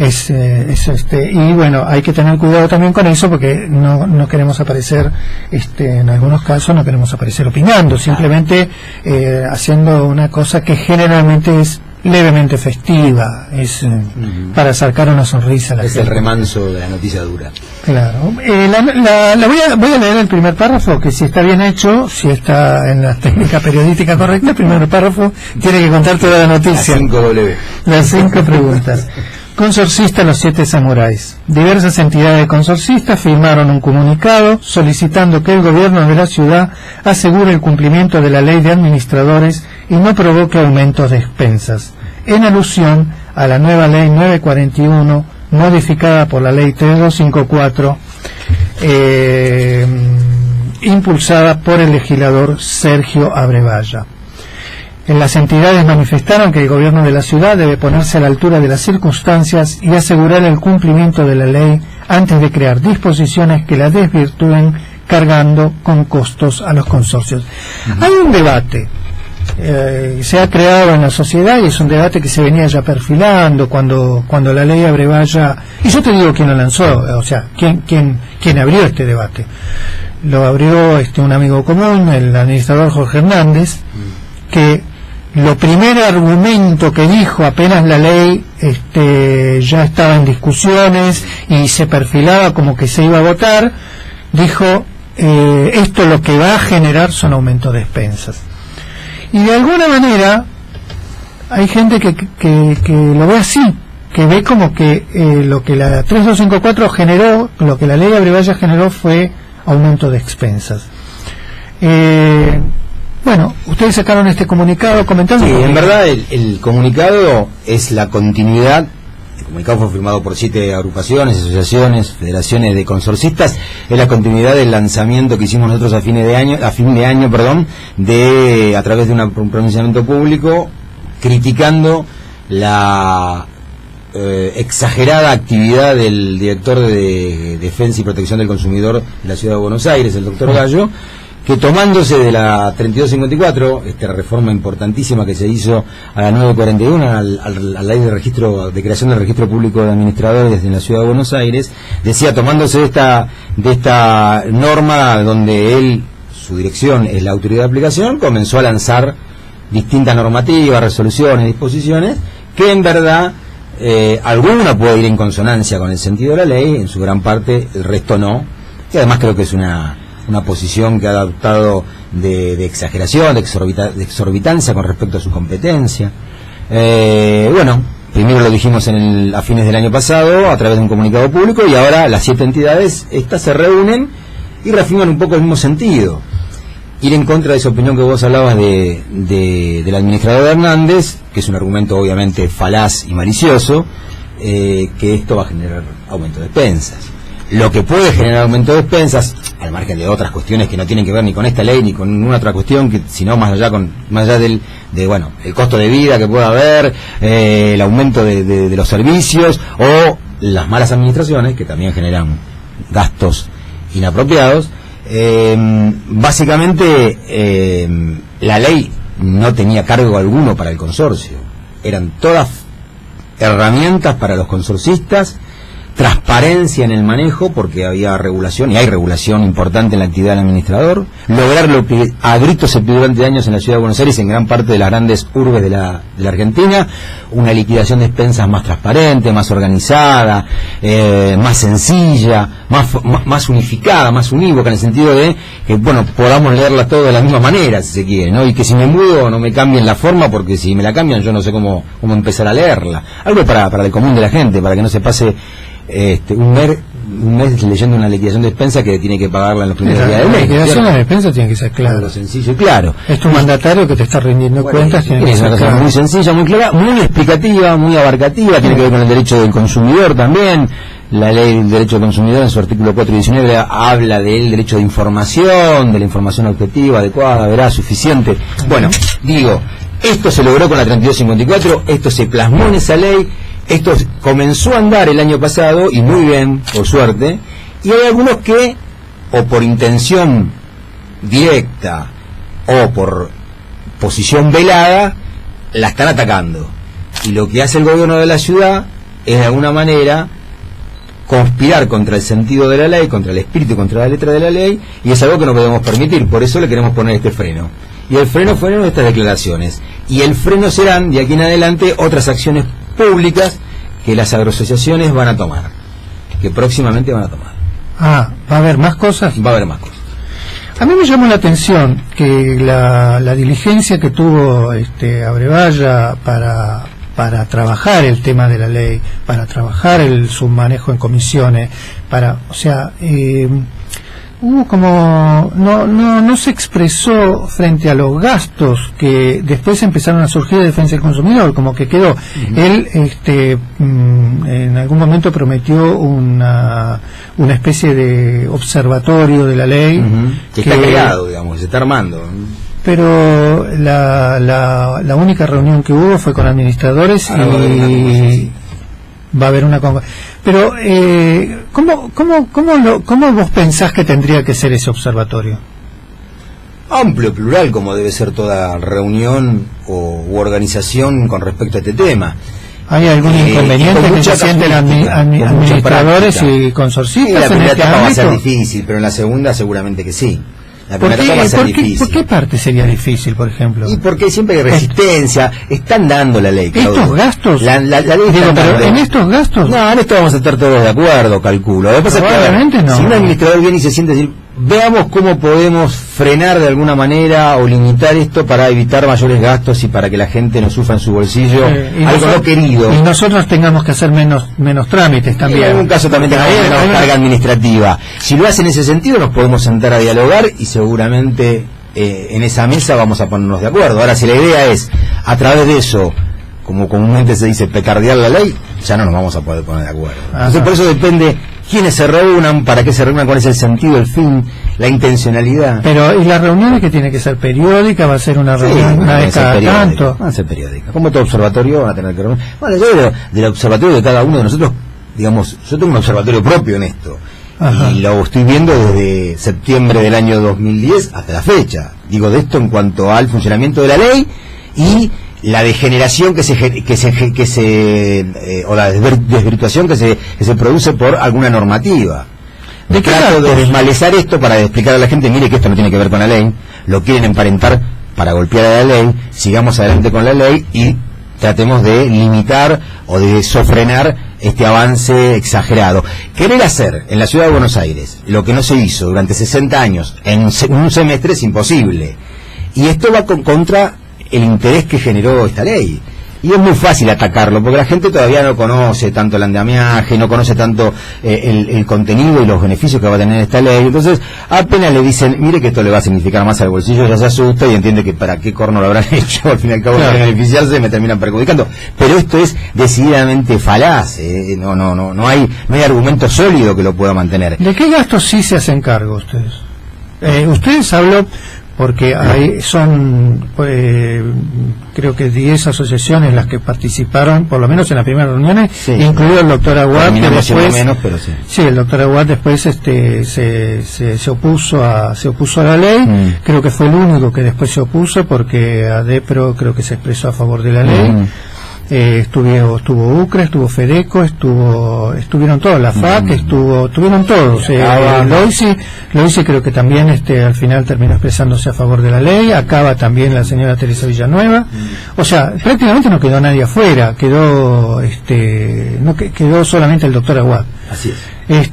y bueno, hay que tener cuidado también con eso, porque no queremos aparecer, en algunos casos no queremos aparecer opinando, simplemente haciendo una cosa que generalmente es levemente festiva, es para sacar una sonrisa a la gente. Es el remanso de la noticia dura. Claro. Voy a leer el primer párrafo, que si está bien hecho, si está en la técnica periodística correcta, el primer párrafo tiene que contar toda la noticia. Las 5 preguntas. Consorcista Los 7 Samuráis. Diversas entidades consorcistas firmaron un comunicado solicitando que el gobierno de la ciudad asegure el cumplimiento de la ley de administradores y no provoque aumentos de expensas, en alusión a la nueva ley 941 modificada por la ley 3254 impulsada por el legislador Sergio Abrevaya. Las entidades manifestaron que el gobierno de la ciudad debe ponerse a la altura de las circunstancias y asegurar el cumplimiento de la ley antes de crear disposiciones que la desvirtúen, cargando con costos a los consorcios. Hay un debate, se ha creado en la sociedad, y es un debate que se venía ya perfilando cuando la ley Abrevaya, y yo te digo quién lo lanzó, o sea, quién abrió este debate. Lo abrió un amigo común, el administrador Jorge Hernández, que lo primer argumento que dijo apenas la ley ya estaba en discusiones y se perfilaba como que se iba a votar, dijo, esto lo que va a generar son aumentos de expensas. Y de alguna manera hay gente que lo ve así, que ve como que lo que la 3254 generó, lo que la ley Abrevaya generó fue aumento de expensas. Bueno, ustedes sacaron este comunicado comentando. Sí, en verdad el comunicado es la continuidad. El comunicado fue firmado por 7 agrupaciones, asociaciones, federaciones de consorcistas. Es la continuidad del lanzamiento que hicimos nosotros a fin de año, a través de un pronunciamiento público, criticando la exagerada actividad del director de Defensa y Protección del Consumidor de la Ciudad de Buenos Aires, el doctor Gallo, que tomándose de la 3254, esta reforma importantísima que se hizo a la 941, a la ley de creación del registro público de administradores en la Ciudad de Buenos Aires, decía, tomándose de esta norma donde su dirección es la autoridad de aplicación, comenzó a lanzar distintas normativas, resoluciones, disposiciones, que en verdad alguna puede ir en consonancia con el sentido de la ley, en su gran parte, el resto no, y además creo que es una posición que ha adoptado de exageración, de exorbitancia con respecto a su competencia. Bueno, primero lo dijimos a fines del año pasado a través de un comunicado público, y ahora las 7 entidades estas se reúnen y reafirman un poco el mismo sentido. Ir en contra de esa opinión que vos hablabas del administrador Hernández, que es un argumento obviamente falaz y malicioso, que esto va a generar aumento de expensas. Lo que puede generar aumento de expensas, al margen de otras cuestiones que no tienen que ver ni con esta ley ni con ninguna otra cuestión, sino más allá del el costo de vida que pueda haber, el aumento de los servicios, o las malas administraciones que también generan gastos inapropiados. Básicamente la ley no tenía cargo alguno para el consorcio, eran todas herramientas para los consorcistas transparencia en el manejo, porque había regulación, y hay regulación importante en la actividad del administrador, lograr lo que a gritos se pidió durante años en la Ciudad de Buenos Aires, en gran parte de las grandes urbes de la Argentina, una liquidación de expensas más transparente, más organizada, más sencilla, más unificada, más unívoca, en el sentido de que, bueno, podamos leerla todo de la misma manera, si se quiere, ¿no? Y que si me mudo no me cambien la forma, porque si me la cambian yo no sé cómo empezar a leerla. Algo para el común de la gente, para que no se pase un mes leyendo una liquidación de despensa que tiene que pagarla en los primeros días del mes. La liquidación de despensa tiene que ser clara. Sencillo y claro. Es tu mandatario que te está rindiendo cuentas. Tiene que ser una cosa muy sencilla, muy clara, muy explicativa, muy abarcativa, tiene que ver con el derecho del consumidor también. La ley del derecho del consumidor en su artículo 4 y 19 habla del derecho de información, de la información objetiva, adecuada, veraz, suficiente. Bueno, digo, esto se logró con la 3254, esto se plasmó en esa ley. Esto comenzó a andar el año pasado, y muy bien, por suerte, y hay algunos que, o por intención directa, o por posición velada, la están atacando. Y lo que hace el gobierno de la ciudad es, de alguna manera, conspirar contra el sentido de la ley, contra el espíritu, contra la letra de la ley, y es algo que no podemos permitir. Por eso le queremos poner este freno. Y el freno fueron estas declaraciones. Y el freno serán, de aquí en adelante, otras acciones públicas que las agroasociaciones van a tomar, que próximamente van a tomar. ¿Va a haber más cosas? Va a haber más cosas. A mí me llamó la atención que la diligencia que tuvo Abrevaya para trabajar el tema de la ley, para trabajar su manejo en comisiones, hubo como no se expresó frente a los gastos que después empezaron a surgir de defensa del consumidor, como que quedó. Él en algún momento prometió una especie de observatorio de la ley que está creado, digamos, se está armando. Pero la única reunión que hubo fue con administradores y va a haber una... Pero, ¿cómo vos pensás que tendría que ser ese observatorio? Amplio, plural, como debe ser toda reunión u organización con respecto a este tema. ¿Hay algún inconveniente que se sienten administradores y consorcistas? La primera etapa va a ser difícil, pero en la segunda seguramente que sí. ¿Por qué parte sería difícil, por ejemplo? Y porque siempre hay resistencia. Están dando la ley, Claudio. ¿Estos gastos? La ley pero en estos gastos... No, en esto vamos a estar todos de acuerdo, calculo. Lo que pasa es que, no. Si un administrador viene y se siente decir, veamos cómo podemos frenar de alguna manera o limitar esto para evitar mayores gastos y para que la gente no sufra en su bolsillo algo no querido. Y nosotros tengamos que hacer menos trámites también. Y en algún caso también tengamos menos carga administrativa. Si lo hace en ese sentido, nos podemos sentar a dialogar y seguramente en esa mesa vamos a ponernos de acuerdo. Ahora, si la idea es, a través de eso, como comúnmente se dice, petardear la ley, ya no nos vamos a poder poner de acuerdo. Entonces, por eso depende quiénes se reúnan, para qué se reúnan, cuál es el sentido, el fin, la intencionalidad. Pero, ¿y la reunión que tiene que ser periódica? ¿Va a ser una reunión una vez cada tanto? Va a ser periódica. Como todo observatorio van a tener que reunir. Bueno, yo del observatorio de cada uno de nosotros, digamos, yo tengo un observatorio propio en esto. Ajá. Y lo estoy viendo desde septiembre del año 2010 hasta la fecha. Digo, de esto en cuanto al funcionamiento de la ley y la degeneración o la desvirtuación que se produce por alguna normativa. Trato de desmalezar esto para explicar a la gente, mire que esto no tiene que ver con la ley, lo quieren emparentar para golpear a la ley, sigamos adelante con la ley y tratemos de limitar o de sofrenar este avance exagerado. Querer hacer en la Ciudad de Buenos Aires lo que no se hizo durante 60 años en un semestre es imposible. Y esto va contra el interés que generó esta ley. Y es muy fácil atacarlo, porque la gente todavía no conoce tanto el andamiaje, no conoce tanto el contenido y los beneficios que va a tener esta ley. Entonces, apenas le dicen, mire que esto le va a significar más al bolsillo, ya se asusta y entiende que para qué corno lo habrán hecho, al fin y al cabo, para beneficiarse, me terminan perjudicando. Pero esto es decididamente falaz, no hay argumento sólido que lo pueda mantener. ¿De qué gastos sí se hacen cargo ustedes? Ustedes habló... porque son creo que 10 asociaciones las que participaron, por lo menos en las primeras reuniones, incluido el doctor Aguad, que después el doctor Aguad después se opuso a la ley. Creo que fue el único que después se opuso, porque ADEPRO creo que se expresó a favor de la ley. estuvo UCRA, estuvo FEDECO, estuvieron todos, la FAC, estuvieron todos. Loisi creo que también al final terminó expresándose a favor de la ley. Acaba también la señora Teresa Villanueva. O sea, prácticamente no quedó nadie afuera, quedó solamente el doctor Aguad. Así es.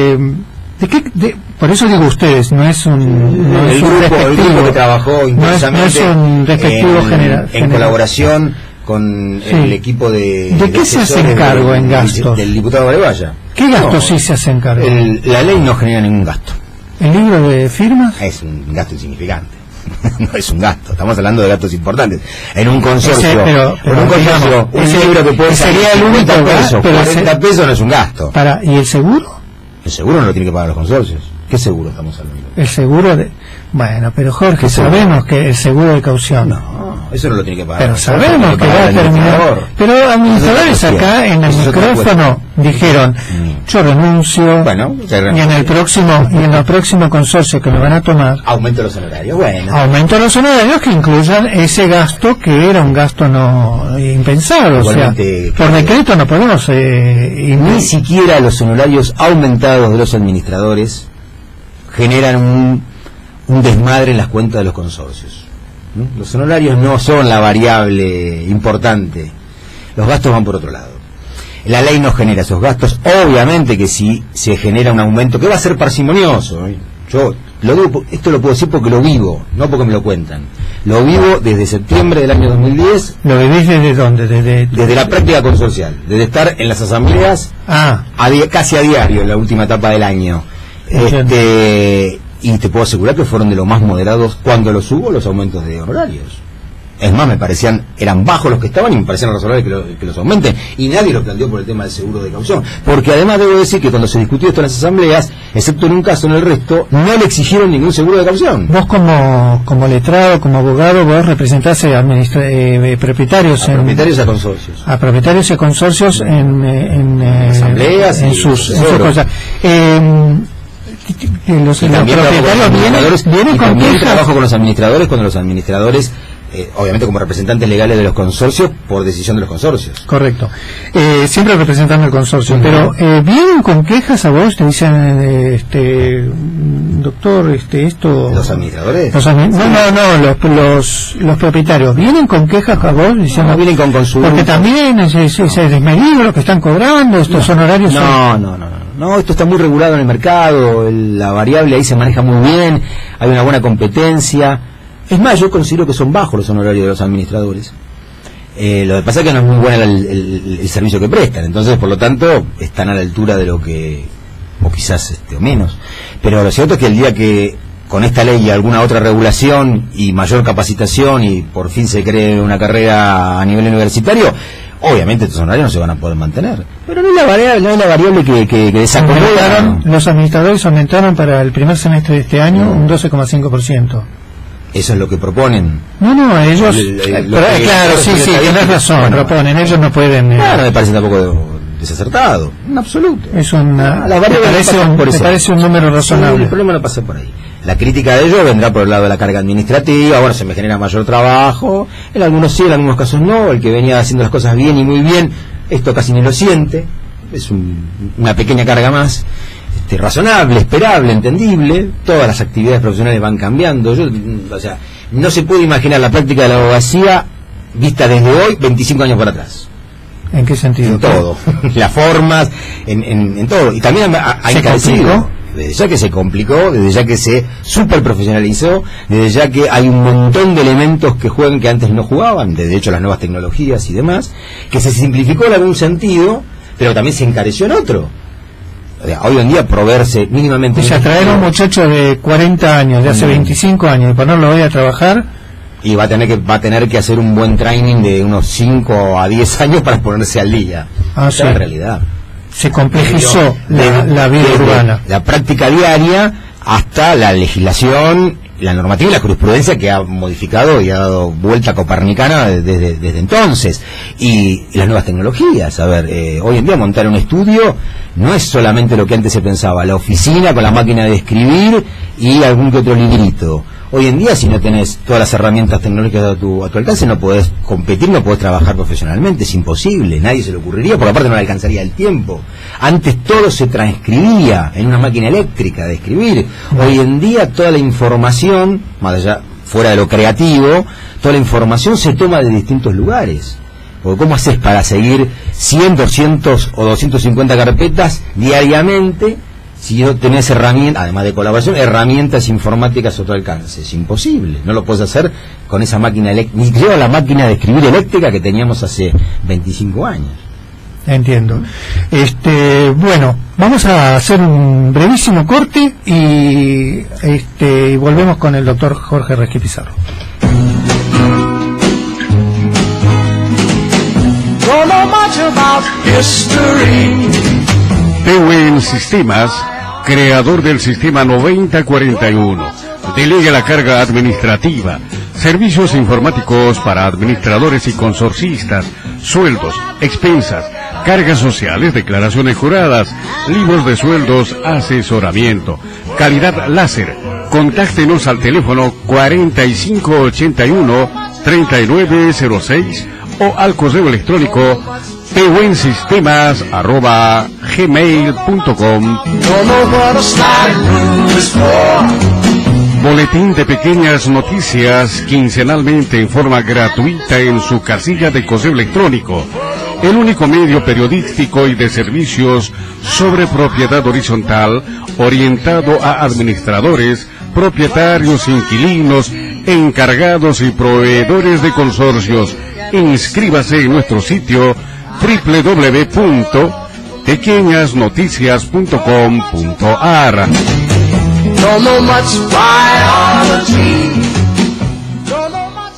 Por eso digo ustedes, no es un grupo que trabajó intensamente, no es un despectivo general en colaboración con el equipo de... ¿De qué se hacen cargo en gastos? Del diputado Barevalla. ¿Qué gastos sí se hacen cargo? La ley no genera ningún gasto. ¿El libro de firmas? Es un gasto insignificante. No es un gasto, estamos hablando de gastos importantes. En un consorcio, un libro que puede ser sería el único 40 pesos no es un gasto. ¿Y el seguro? El seguro no lo tiene que pagar los consorcios. ¿Qué seguro estamos hablando? El seguro de... Bueno, pero Jorge, sabemos que el seguro de caución... No, eso no lo tiene que pagar. Pero sabemos que va a terminar... Pero administradores acá en el micrófono dijeron, yo renuncio, y en el próximo consorcio que me van a tomar... Aumento los honorarios, Aumento los honorarios que incluyan ese gasto que era un gasto no impensado. Igualmente, o sea, por decreto no podemos... ni siquiera los honorarios aumentados de los administradores generan un desmadre en las cuentas de los consorcios, ¿no? Los honorarios no son la variable importante, los gastos van por otro lado. La ley no genera esos gastos. Obviamente que si se genera un aumento que va a ser parsimonioso, yo esto lo puedo decir porque lo vivo, no porque me lo cuentan. Lo vivo desde septiembre del año 2010. ¿Lo vivís desde dónde? Desde la práctica consorcial, desde estar en las asambleas casi a diario en la última etapa del año. Y te puedo asegurar que fueron de los más moderados cuando los hubo los aumentos de honorarios. Es más, eran bajos los que estaban y me parecían razonables que los aumenten. Y nadie lo planteó por el tema del seguro de caución. Porque además debo decir que cuando se discutió esto en las asambleas, excepto en un caso, en el resto, no le exigieron ningún seguro de caución. Vos como letrado, como abogado, vos representás propietarios a consorcios. A propietarios y consorcios en asambleas en sus cosas. Los propietarios vienen con quejas. Trabajo con los administradores cuando los administradores, obviamente como representantes legales de los consorcios, por decisión de los consorcios. Correcto. Siempre representando el consorcio. Pero vienen con quejas a vos, te dicen, doctor, esto... ¿Los administradores? Los propietarios. ¿Vienen con quejas a vos? Diciendo, no, vienen con consultas. Porque también es desmedido lo que están cobrando, estos honorarios... No, esto está muy regulado en el mercado, la variable ahí se maneja muy bien, hay una buena competencia. Es más, yo considero que son bajos los honorarios de los administradores. Lo que pasa es que no es muy bueno el servicio que prestan, entonces por lo tanto están a la altura de lo que, o quizás o menos. Pero lo cierto es que el día que con esta ley y alguna otra regulación y mayor capacitación y por fin se cree una carrera a nivel universitario, obviamente estos honorarios no se van a poder mantener. Pero no es la variable que desacomodaron. Los administradores aumentaron para el primer semestre de este año un 12,5%. Eso es lo que proponen. No, ellos... claro, sí, tienes razón, proponen, ellos no pueden... Claro, me parece tampoco desacertado, en absoluto. Es una... me parece un número razonable. Sí, el problema no pasa por ahí. La crítica de ellos vendrá por el lado de la carga administrativa, bueno, se me genera mayor trabajo, en algunos sí, en algunos casos no, el que venía haciendo las cosas bien y muy bien, esto casi ni lo siente, es una pequeña carga más, razonable, esperable, entendible, todas las actividades profesionales van cambiando, no se puede imaginar la práctica de la abogacía vista desde hoy, 25 años para atrás. ¿En qué sentido? En todo, las formas, en todo, y también ha encarecido. Desde ya que se complicó, desde ya que se superprofesionalizó, desde ya que hay un montón de elementos que juegan que antes no jugaban, de hecho las nuevas tecnologías y demás, que se simplificó en algún sentido, pero también se encareció en otro. Hoy en día proveerse mínimamente... O sea, traer a un muchacho de 40 años, de hace 25 años, y ponerlo hoy a trabajar... Y va a tener que hacer un buen training de unos 5 a 10 años para ponerse al día. Esa es la realidad. Se complejizó la vida urbana. La práctica diaria hasta la legislación, la normativa y la jurisprudencia que ha modificado y ha dado vuelta copernicana desde entonces. Y las nuevas tecnologías. Hoy en día montar un estudio no es solamente lo que antes se pensaba, la oficina con la máquina de escribir y algún que otro librito. Hoy en día, si no tenés todas las herramientas tecnológicas a tu alcance, no podés competir, no podés trabajar profesionalmente, es imposible, nadie se le ocurriría, por aparte no le alcanzaría el tiempo. Antes todo se transcribía en una máquina eléctrica de escribir. Hoy en día toda la información, más allá, fuera de lo creativo, toda la información se toma de distintos lugares. Porque ¿cómo haces para seguir 100, 200 o 250 carpetas diariamente si no tenés herramientas, además de colaboración, herramientas informáticas a tu alcance? Es imposible, no lo puedes hacer con esa máquina eléctrica, ni creo la máquina de escribir eléctrica que teníamos hace 25 años. Entiendo. Bueno, vamos a hacer un brevísimo corte y volvemos con el doctor Jorge Resqui Pizarro. Don't know much about history. TEWEN Sistemas, creador del sistema 9041, delega la carga administrativa, servicios informáticos para administradores y consorcistas, sueldos, expensas, cargas sociales, declaraciones juradas, libros de sueldos, asesoramiento, calidad láser. Contáctenos al teléfono 4581-3906 o al correo electrónico tewensistemas@gmail.com. Boletín de pequeñas noticias quincenalmente en forma gratuita en su casilla de correo electrónico. El único medio periodístico y de servicios sobre propiedad horizontal orientado a administradores, propietarios, inquilinos, encargados y proveedores de consorcios. Inscríbase en nuestro sitio www.pequeñasnoticias.com.ar. Don't know much biology. Don't know much.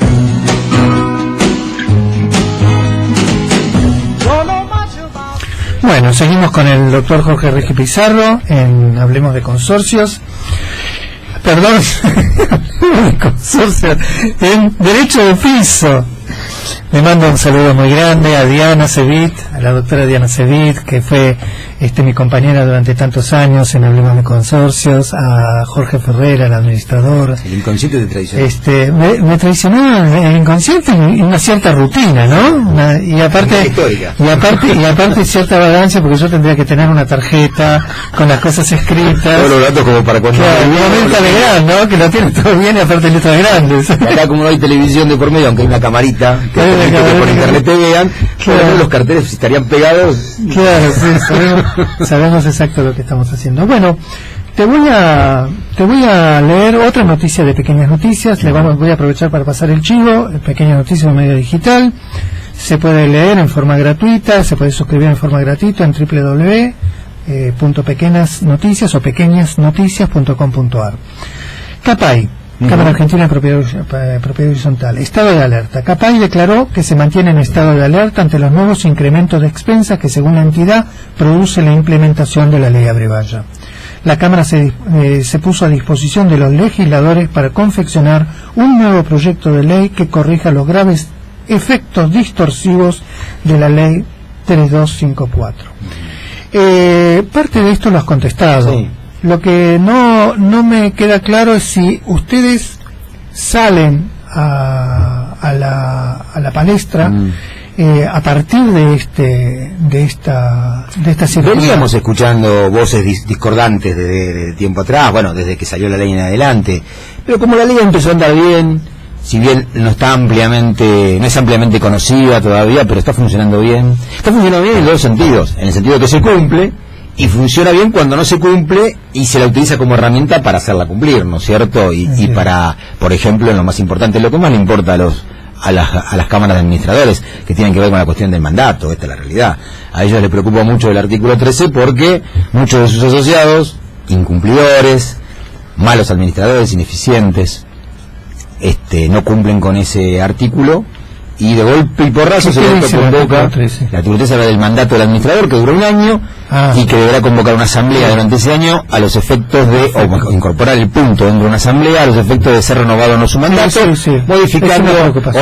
Don't know much about. Bueno, seguimos con el doctor Jorge Resqui Pizarro en Hablemos de Consorcios. Perdón, Hablemos de Consorcios en Derecho de Piso. Le mando un saludo muy grande a Diana Cevit, a la doctora Diana Cevit, que fue mi compañera durante tantos años en Hablemos de Consorcios, a Jorge Ferrera, el administrador. El inconsciente te traicionó. Me traicionó el inconsciente y una cierta rutina, ¿no? Y aparte cierta vagancia, porque yo tendría que tener una tarjeta con las cosas escritas. Todos los datos como para cuando... Claro, un Telegram, ¿no? Que lo tiene todo bien y aparte letras grandes. Acá como no hay televisión de por medio, aunque hay una camarita que por internet te vean, claro. Los carteles estarían pegados. Claro, sí, sabemos exacto lo que estamos haciendo. Bueno, te voy a leer otra noticia de Pequeñas Noticias. Voy a aprovechar para pasar el chivo. Pequeñas Noticias, un medio digital. Se puede leer en forma gratuita, se puede suscribir en forma gratuita en www.pequeñasnoticias o pequeñasnoticias.com.ar. CAPAI, Cámara Argentina de Propiedad Horizontal. Estado de alerta. CAPAI declaró que se mantiene en estado de alerta ante los nuevos incrementos de expensas que, según la entidad, produce la implementación de la ley Abrevaya. La Cámara se puso a disposición de los legisladores para confeccionar un nuevo proyecto de ley que corrija los graves efectos distorsivos de la ley 3254. Parte de esto lo has contestado. Sí. Lo que no me queda claro es si ustedes salen a la palestra a partir de esta circunstancia. Veníamos escuchando voces discordantes de tiempo atrás, bueno, desde que salió la ley en adelante, pero como la ley empezó a andar bien, si bien no es ampliamente conocida todavía, pero está funcionando bien en los dos sentidos, en el sentido de que se cumple. Y funciona bien cuando no se cumple y se la utiliza como herramienta para hacerla cumplir, ¿no es cierto? Y para, por ejemplo, en lo más importante, lo que más le importa a las cámaras de administradores, que tienen que ver con la cuestión del mandato, esta es la realidad. A ellos les preocupa mucho el artículo 13 porque muchos de sus asociados, incumplidores, malos administradores, ineficientes, no cumplen con ese artículo. Y de golpe y porrazo se le convoca. El artículo 13 habla del mandato del administrador, que dura un año, y que deberá convocar una asamblea durante ese año a los efectos de, o incorporar el punto dentro de una asamblea a los efectos de ser renovado o no su mandato, modificando o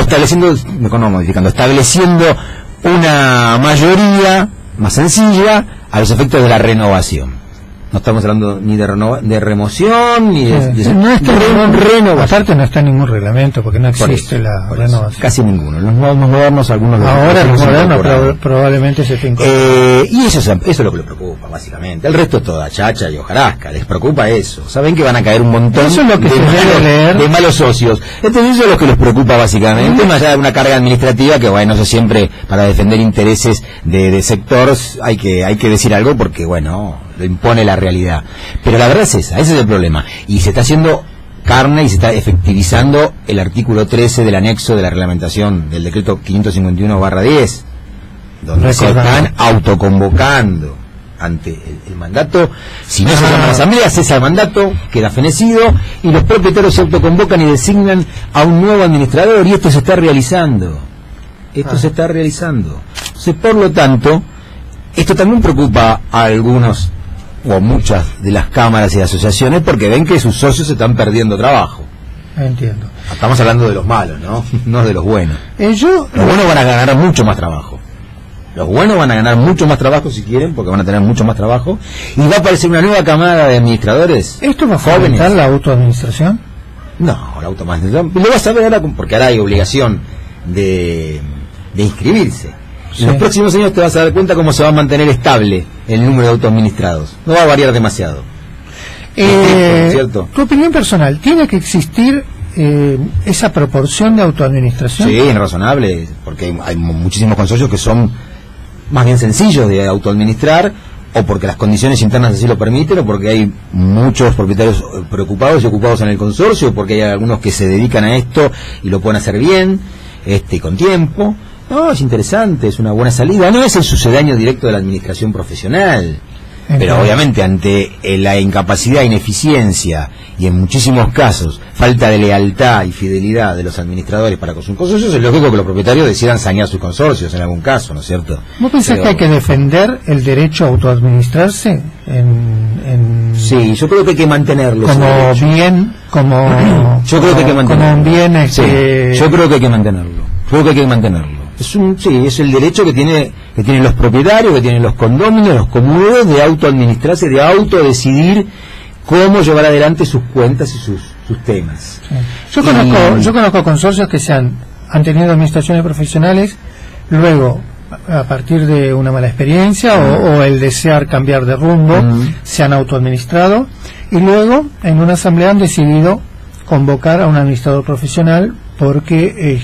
estableciendo una mayoría más sencilla a los efectos de la renovación. No estamos hablando ni de remoción, ni de no está renovación. Aparte no está en ningún reglamento, porque no existe la renovación. Casi ninguno. Los nuevos modernos, algunos... Ahora los modernos probablemente se estén y eso es lo que les preocupa, básicamente. El resto es toda chacha y hojarasca. Les preocupa eso. Saben que van a caer un montón eso es lo que de malos socios. Entonces eso es lo que les preocupa, básicamente. Más allá de una carga administrativa que, bueno, eso siempre, para defender intereses de sectores, hay que decir algo porque, bueno, lo impone la realidad. Pero la verdad es ese es el problema. Y se está haciendo carne y se está efectivizando el artículo 13 del anexo de la reglamentación del decreto 551/10, donde se están autoconvocando ante el mandato. Si no se llama la asamblea, cesa el mandato, queda fenecido y los propietarios se autoconvocan y designan a un nuevo administrador, y esto se está realizando. Se está realizando. Entonces, por lo tanto, esto también preocupa a algunos o muchas de las cámaras y asociaciones, porque ven que sus socios están perdiendo trabajo. Entiendo. Estamos hablando de los malos, ¿no? No de los buenos. Los buenos van a ganar mucho más trabajo. Los buenos van a ganar mucho más trabajo si quieren, porque van a tener mucho más trabajo, y va a aparecer una nueva camada de administradores. ¿Esto va a fomentar la autoadministración? No, la autoadministración lo vas a ver ahora, porque ahora hay obligación de inscribirse. Sí. En los próximos años te vas a dar cuenta cómo se va a mantener estable el número de autoadministrados. No va a variar demasiado. ¿Cierto? Tu opinión personal, ¿tiene que existir esa proporción de autoadministración? Sí, es razonable, porque hay muchísimos consorcios que son más bien sencillos de autoadministrar, o porque las condiciones internas así lo permiten, o porque hay muchos propietarios preocupados y ocupados en el consorcio, o porque hay algunos que se dedican a esto y lo pueden hacer bien, y con tiempo. No, es interesante, es una buena salida. No es el sucedáneo directo de la administración profesional. Pero obviamente ante la incapacidad, ineficiencia y en muchísimos casos falta de lealtad y fidelidad de los administradores para con sus consorcios, es lógico que los propietarios decidan sanear sus consorcios en algún caso, ¿no es cierto? ¿No pensás que hay que defender el derecho a autoadministrarse? Sí, yo creo que hay que mantenerlo. Yo creo que hay que mantenerlo. Como un bien sí, yo creo que hay que mantenerlo. Es el derecho que tienen los propietarios, que tienen los condominios, los comuneros, de autoadministrarse, de autodecidir cómo llevar adelante sus cuentas y sus temas. Sí. Yo conozco consorcios que han tenido administraciones profesionales, luego, a partir de una mala experiencia o el desear cambiar de rumbo, se han autoadministrado, y luego en una asamblea han decidido convocar a un administrador profesional porque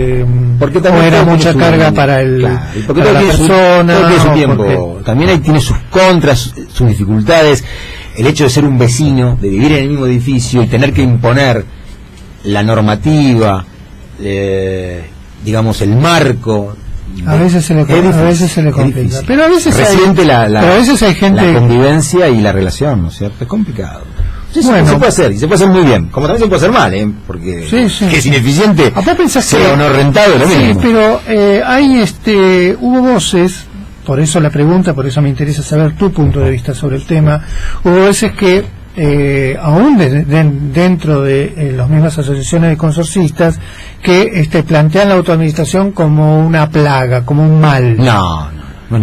era mucha carga para la persona, su tiempo. También ahí tiene sus contras, sus dificultades. El hecho de ser un vecino, de vivir en el mismo edificio y tener que imponer la normativa, digamos el marco, a veces se le complica, pero a veces hay gente, la convivencia y la relación, ¿no es cierto? Es complicado. Bueno, se puede hacer, y se puede hacer muy bien, como también se puede hacer mal, porque que es ineficiente, sea o no rentable, lo mismo. Sí, pero hubo voces, por eso la pregunta, por eso me interesa saber tu punto de vista sobre el tema. Hubo veces que aún dentro de las mismas asociaciones de consorcistas que plantean la autoadministración como una plaga, como un mal. No,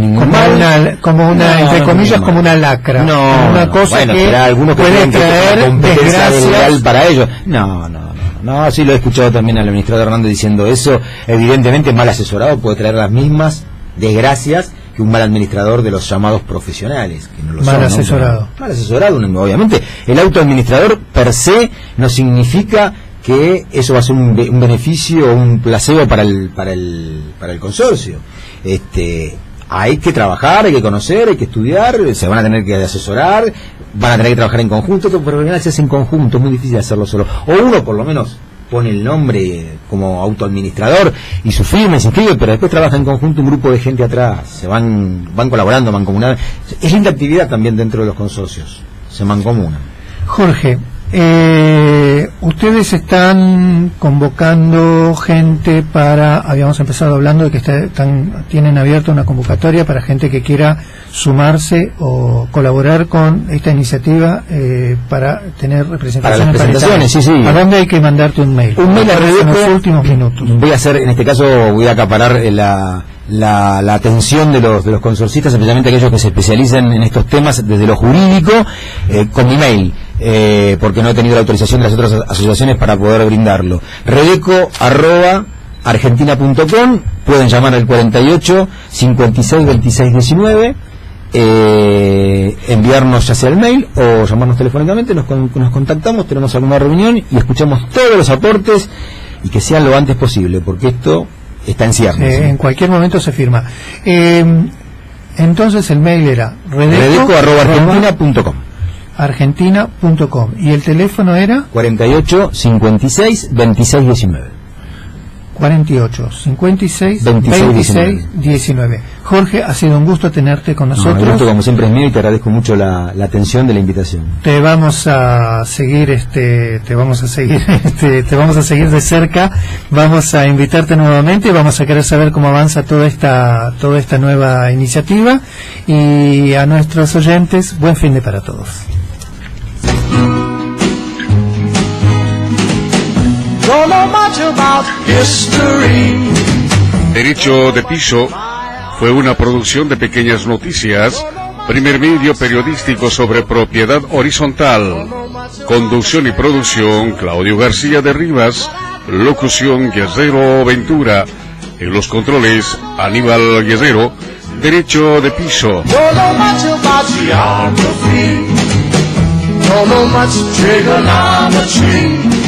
como una entre comillas, como una lacra, una cosa que algunos puede traer desgracias para ellos. No, sí lo he escuchado también al administrador Hernández diciendo eso. Evidentemente mal asesorado puede traer las mismas desgracias que un mal administrador de los llamados profesionales, que no lo mal asesorado, obviamente. El autoadministrador per se no significa que eso va a ser un beneficio o un placebo para el consorcio. Hay que trabajar, hay que conocer, hay que estudiar, se van a tener que asesorar, van a tener que trabajar en conjunto, pero en se hace en conjunto, es muy difícil hacerlo solo. O uno por lo menos pone el nombre como autoadministrador y su firma se inscribe, pero después trabaja en conjunto un grupo de gente atrás, se van colaborando, mancomunando. Es linda actividad también dentro de los consorcios, se mancomunan. Jorge, ustedes están convocando gente habíamos empezado hablando de que tienen abierta una convocatoria para gente que quiera sumarse o colaborar con esta iniciativa para tener representaciones. Para las presentaciones, sí. ¿A dónde hay que mandarte un mail? Un mail en los últimos minutos. Voy a acaparar la la atención de los consorcistas, especialmente aquellos que se especializan en estos temas desde lo jurídico, con mi mail, porque no he tenido la autorización de las otras asociaciones para poder brindarlo. redeco@argentina.com, pueden llamar al 48 56 26 19, enviarnos ya sea el mail o llamarnos telefónicamente, nos contactamos, tenemos alguna reunión y escuchamos todos los aportes y que sean lo antes posible, porque esto está en ciernes. En cualquier momento se firma. Entonces el mail era redeco@argentina.com. argentina.com y el teléfono era 48 56 26 19. 48 56 26 19. Jorge, ha sido un gusto tenerte con nosotros. El gusto, como siempre, es mío y te agradezco mucho la atención de la invitación. Te vamos a seguir, te vamos a seguir de cerca. Vamos a invitarte nuevamente. Vamos a querer saber cómo avanza toda esta nueva iniciativa. Y a nuestros oyentes, buen fin de para todos. Derecho de Piso fue una producción de Pequeñas Noticias, primer medio periodístico sobre propiedad horizontal. Conducción y producción, Claudio García de Rivas. Locución, Guerrero Ventura. En los controles, Aníbal Guerrero. Derecho de Piso. Don't know much trigonometry.